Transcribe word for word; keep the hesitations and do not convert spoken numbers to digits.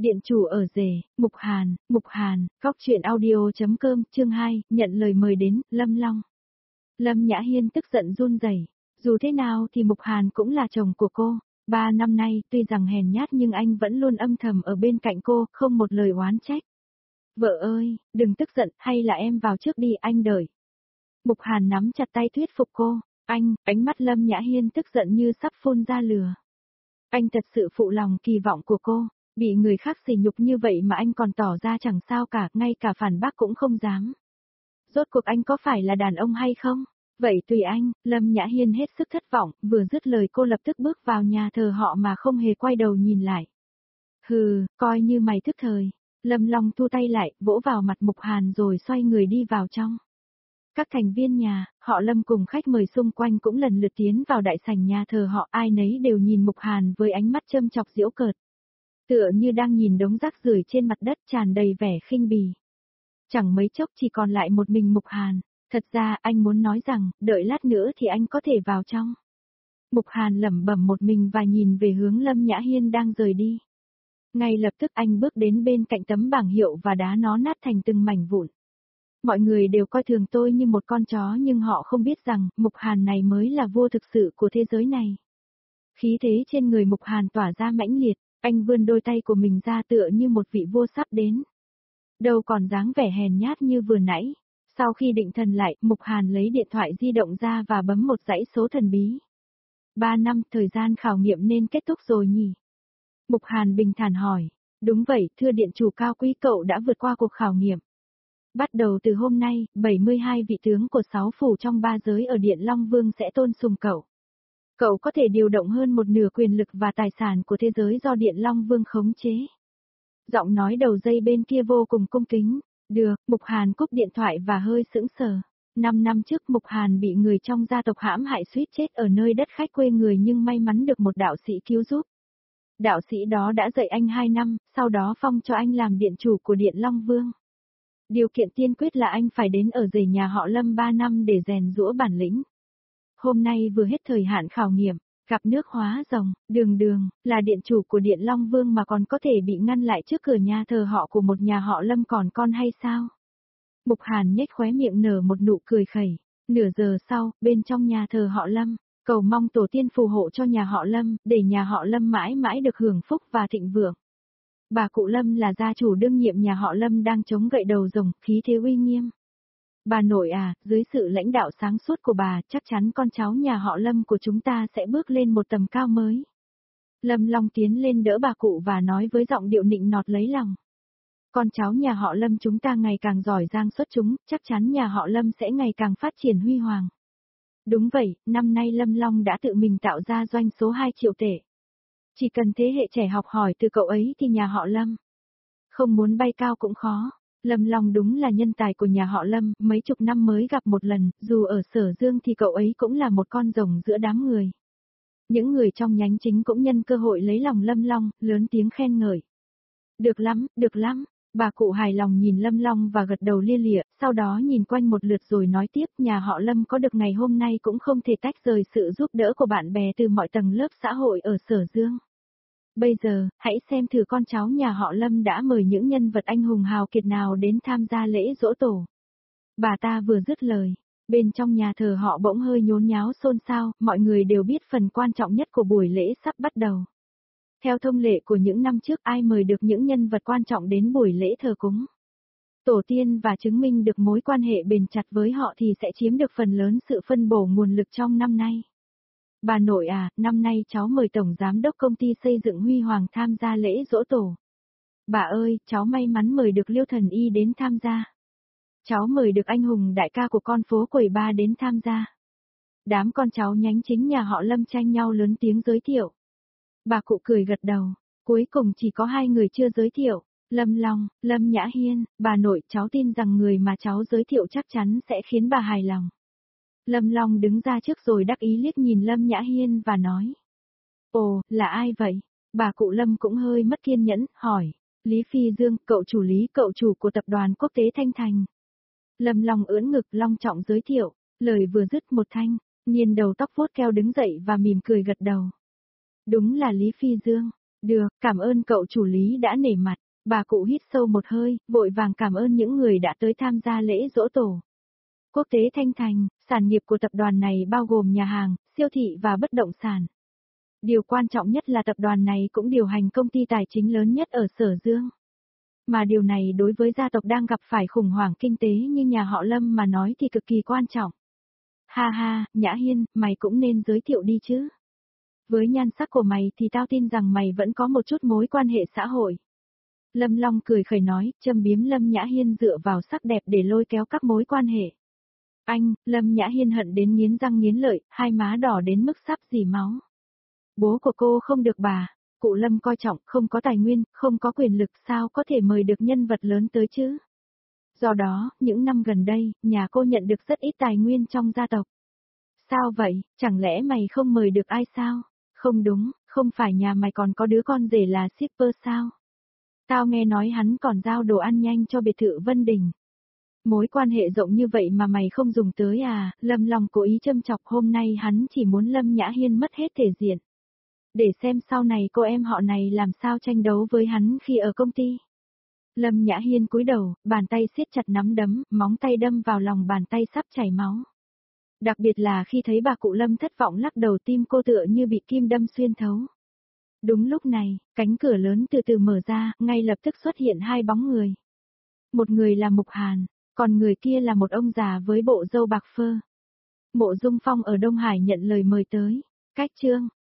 Điện chủ ở rể, Mục Hàn, Mục Hàn, Góc truyện audio.com, chương hai, nhận lời mời đến, Lâm Long. Lâm Nhã Hiên tức giận run rẩy. Dù thế nào thì Mục Hàn cũng là chồng của cô. Ba năm nay, tuy rằng hèn nhát nhưng anh vẫn luôn âm thầm ở bên cạnh cô, không một lời oán trách. Vợ ơi, đừng tức giận, hay là em vào trước đi, anh đợi. Mục Hàn nắm chặt tay thuyết phục cô. Anh, ánh mắt Lâm Nhã Hiên tức giận như sắp phun ra lửa. Anh thật sự phụ lòng kỳ vọng của cô. Bị người khác sỉ nhục như vậy mà anh còn tỏ ra chẳng sao cả, ngay cả phản bác cũng không dám. Rốt cuộc anh có phải là đàn ông hay không? Vậy tùy anh, Lâm Nhã Hiên hết sức thất vọng, vừa dứt lời cô lập tức bước vào nhà thờ họ mà không hề quay đầu nhìn lại. Hừ, coi như mày thức thời. Lâm Long thu tay lại, vỗ vào mặt Mục Hàn rồi xoay người đi vào trong. Các thành viên nhà, họ Lâm cùng khách mời xung quanh cũng lần lượt tiến vào đại sảnh nhà thờ họ, ai nấy đều nhìn Mục Hàn với ánh mắt châm chọc giễu cợt. Tựa như đang nhìn đống rác rưởi trên mặt đất tràn đầy vẻ khinh bỉ. Chẳng mấy chốc chỉ còn lại một mình Mục Hàn, thật ra anh muốn nói rằng, đợi lát nữa thì anh có thể vào trong. Mục Hàn lẩm bẩm một mình và nhìn về hướng Lâm Nhã Hiên đang rời đi. Ngay lập tức anh bước đến bên cạnh tấm bảng hiệu và đá nó nát thành từng mảnh vụn. Mọi người đều coi thường tôi như một con chó nhưng họ không biết rằng, Mục Hàn này mới là vua thực sự của thế giới này. Khí thế trên người Mục Hàn tỏa ra mãnh liệt. Anh vươn đôi tay của mình ra tựa như một vị vua sắp đến. Đâu còn dáng vẻ hèn nhát như vừa nãy. Sau khi định thần lại, Mục Hàn lấy điện thoại di động ra và bấm một dãy số thần bí. Ba năm, thời gian khảo nghiệm nên kết thúc rồi nhỉ? Mục Hàn bình thản hỏi. Đúng vậy, thưa điện chủ cao quý, cậu đã vượt qua cuộc khảo nghiệm. Bắt đầu từ hôm nay, bảy mươi hai vị tướng của sáu phủ trong ba giới ở Điện Long Vương sẽ tôn sùng cậu. Cậu có thể điều động hơn một nửa quyền lực và tài sản của thế giới do Điện Long Vương khống chế. Giọng nói đầu dây bên kia vô cùng cung kính. Được, Mục Hàn cúp điện thoại và hơi sững sờ. Năm năm trước Mục Hàn bị người trong gia tộc hãm hại suýt chết ở nơi đất khách quê người nhưng may mắn được một đạo sĩ cứu giúp. Đạo sĩ đó đã dạy anh hai năm, sau đó phong cho anh làm điện chủ của Điện Long Vương. Điều kiện tiên quyết là anh phải đến ở rể nhà họ Lâm ba năm để rèn giũa bản lĩnh. Hôm nay vừa hết thời hạn khảo nghiệm, gặp nước hóa rồng, Đường Đường, là điện chủ của Điện Long Vương mà còn có thể bị ngăn lại trước cửa nhà thờ họ của một nhà họ Lâm còn con hay sao? Mục Hàn nhếch khóe miệng nở một nụ cười khẩy. Nửa giờ sau, bên trong nhà thờ họ Lâm, cầu mong tổ tiên phù hộ cho nhà họ Lâm, để nhà họ Lâm mãi mãi được hưởng phúc và thịnh vượng. Bà cụ Lâm là gia chủ đương nhiệm nhà họ Lâm đang chống gậy đầu rồng, khí thế uy nghiêm. Bà nội à, dưới sự lãnh đạo sáng suốt của bà, chắc chắn con cháu nhà họ Lâm của chúng ta sẽ bước lên một tầm cao mới. Lâm Long tiến lên đỡ bà cụ và nói với giọng điệu nịnh nọt lấy lòng. Con cháu nhà họ Lâm chúng ta ngày càng giỏi giang xuất chúng, chắc chắn nhà họ Lâm sẽ ngày càng phát triển huy hoàng. Đúng vậy, năm nay Lâm Long đã tự mình tạo ra doanh số hai triệu tệ. Chỉ cần thế hệ trẻ học hỏi từ cậu ấy thì nhà họ Lâm không muốn bay cao cũng khó. Lâm Long đúng là nhân tài của nhà họ Lâm, mấy chục năm mới gặp một lần, dù ở Sở Dương thì cậu ấy cũng là một con rồng giữa đám người. Những người trong nhánh chính cũng nhân cơ hội lấy lòng Lâm Long, lớn tiếng khen ngợi. Được lắm, được lắm. Bà cụ hài lòng nhìn Lâm Long và gật đầu lia lịa, sau đó nhìn quanh một lượt rồi nói tiếp, nhà họ Lâm có được ngày hôm nay cũng không thể tách rời sự giúp đỡ của bạn bè từ mọi tầng lớp xã hội ở Sở Dương. Bây giờ, hãy xem thử con cháu nhà họ Lâm đã mời những nhân vật anh hùng hào kiệt nào đến tham gia lễ giỗ tổ. Bà ta vừa dứt lời, bên trong nhà thờ họ bỗng hơi nhốn nháo xôn xao, mọi người đều biết phần quan trọng nhất của buổi lễ sắp bắt đầu. Theo thông lệ của những năm trước, ai mời được những nhân vật quan trọng đến buổi lễ thờ cúng tổ tiên và chứng minh được mối quan hệ bền chặt với họ thì sẽ chiếm được phần lớn sự phân bổ nguồn lực trong năm nay. Bà nội à, năm nay cháu mời Tổng Giám đốc Công ty Xây dựng Huy Hoàng tham gia lễ giỗ tổ. Bà ơi, cháu may mắn mời được Liêu Thần Y đến tham gia. Cháu mời được anh hùng đại ca của con phố Quầy Ba đến tham gia. Đám con cháu nhánh chính nhà họ Lâm tranh nhau lớn tiếng giới thiệu. Bà cụ cười gật đầu, cuối cùng chỉ có hai người chưa giới thiệu, Lâm Long, Lâm Nhã Hiên. Bà nội, cháu tin rằng người mà cháu giới thiệu chắc chắn sẽ khiến bà hài lòng. Lâm Long đứng ra trước rồi đắc ý liếc nhìn Lâm Nhã Hiên và nói. Ồ, là ai vậy? Bà cụ Lâm cũng hơi mất kiên nhẫn, hỏi. Lý Phi Dương, cậu chủ Lý, cậu chủ của tập đoàn quốc tế Thanh Thành. Lâm Long ưỡn ngực long trọng giới thiệu, lời vừa dứt một thanh, Nhiên đầu tóc vuốt keo đứng dậy và mỉm cười gật đầu. Đúng là Lý Phi Dương. Được, cảm ơn cậu chủ lý đã nể mặt. Bà cụ hít sâu một hơi, vội vàng cảm ơn những người đã tới tham gia lễ giỗ tổ. Quốc tế Thanh Thành, sản nghiệp của tập đoàn này bao gồm nhà hàng, siêu thị và bất động sản. Điều quan trọng nhất là tập đoàn này cũng điều hành công ty tài chính lớn nhất ở Sở Dương. Mà điều này đối với gia tộc đang gặp phải khủng hoảng kinh tế như nhà họ Lâm mà nói thì cực kỳ quan trọng. Ha ha, Nhã Hiên, mày cũng nên giới thiệu đi chứ. Với nhan sắc của mày thì tao tin rằng mày vẫn có một chút mối quan hệ xã hội. Lâm Long cười khẩy nói, châm biếm Lâm Nhã Hiên dựa vào sắc đẹp để lôi kéo các mối quan hệ. Anh, Lâm Nhã Hiên hận đến nghiến răng nghiến lợi, hai má đỏ đến mức sắp rỉ máu. Bố của cô không được bà, cụ Lâm coi trọng, không có tài nguyên, không có quyền lực sao có thể mời được nhân vật lớn tới chứ. Do đó, những năm gần đây, nhà cô nhận được rất ít tài nguyên trong gia tộc. Sao vậy, chẳng lẽ mày không mời được ai sao? Không đúng, không phải nhà mày còn có đứa con rể là shipper sao? Tao nghe nói hắn còn giao đồ ăn nhanh cho biệt thự Vân Đình. Mối quan hệ rộng như vậy mà mày không dùng tới à? Lâm Long cố ý châm chọc, hôm nay hắn chỉ muốn Lâm Nhã Hiên mất hết thể diện. Để xem sau này cô em họ này làm sao tranh đấu với hắn khi ở công ty. Lâm Nhã Hiên cúi đầu, bàn tay siết chặt nắm đấm, móng tay đâm vào lòng bàn tay sắp chảy máu. Đặc biệt là khi thấy bà cụ Lâm thất vọng lắc đầu, tim cô tựa như bị kim đâm xuyên thấu. Đúng lúc này, cánh cửa lớn từ từ mở ra, ngay lập tức xuất hiện hai bóng người. Một người là Mục Hàn, còn người kia là một ông già với bộ râu bạc phơ. Mộ Dung Phong ở Đông Hải nhận lời mời tới. Cách chương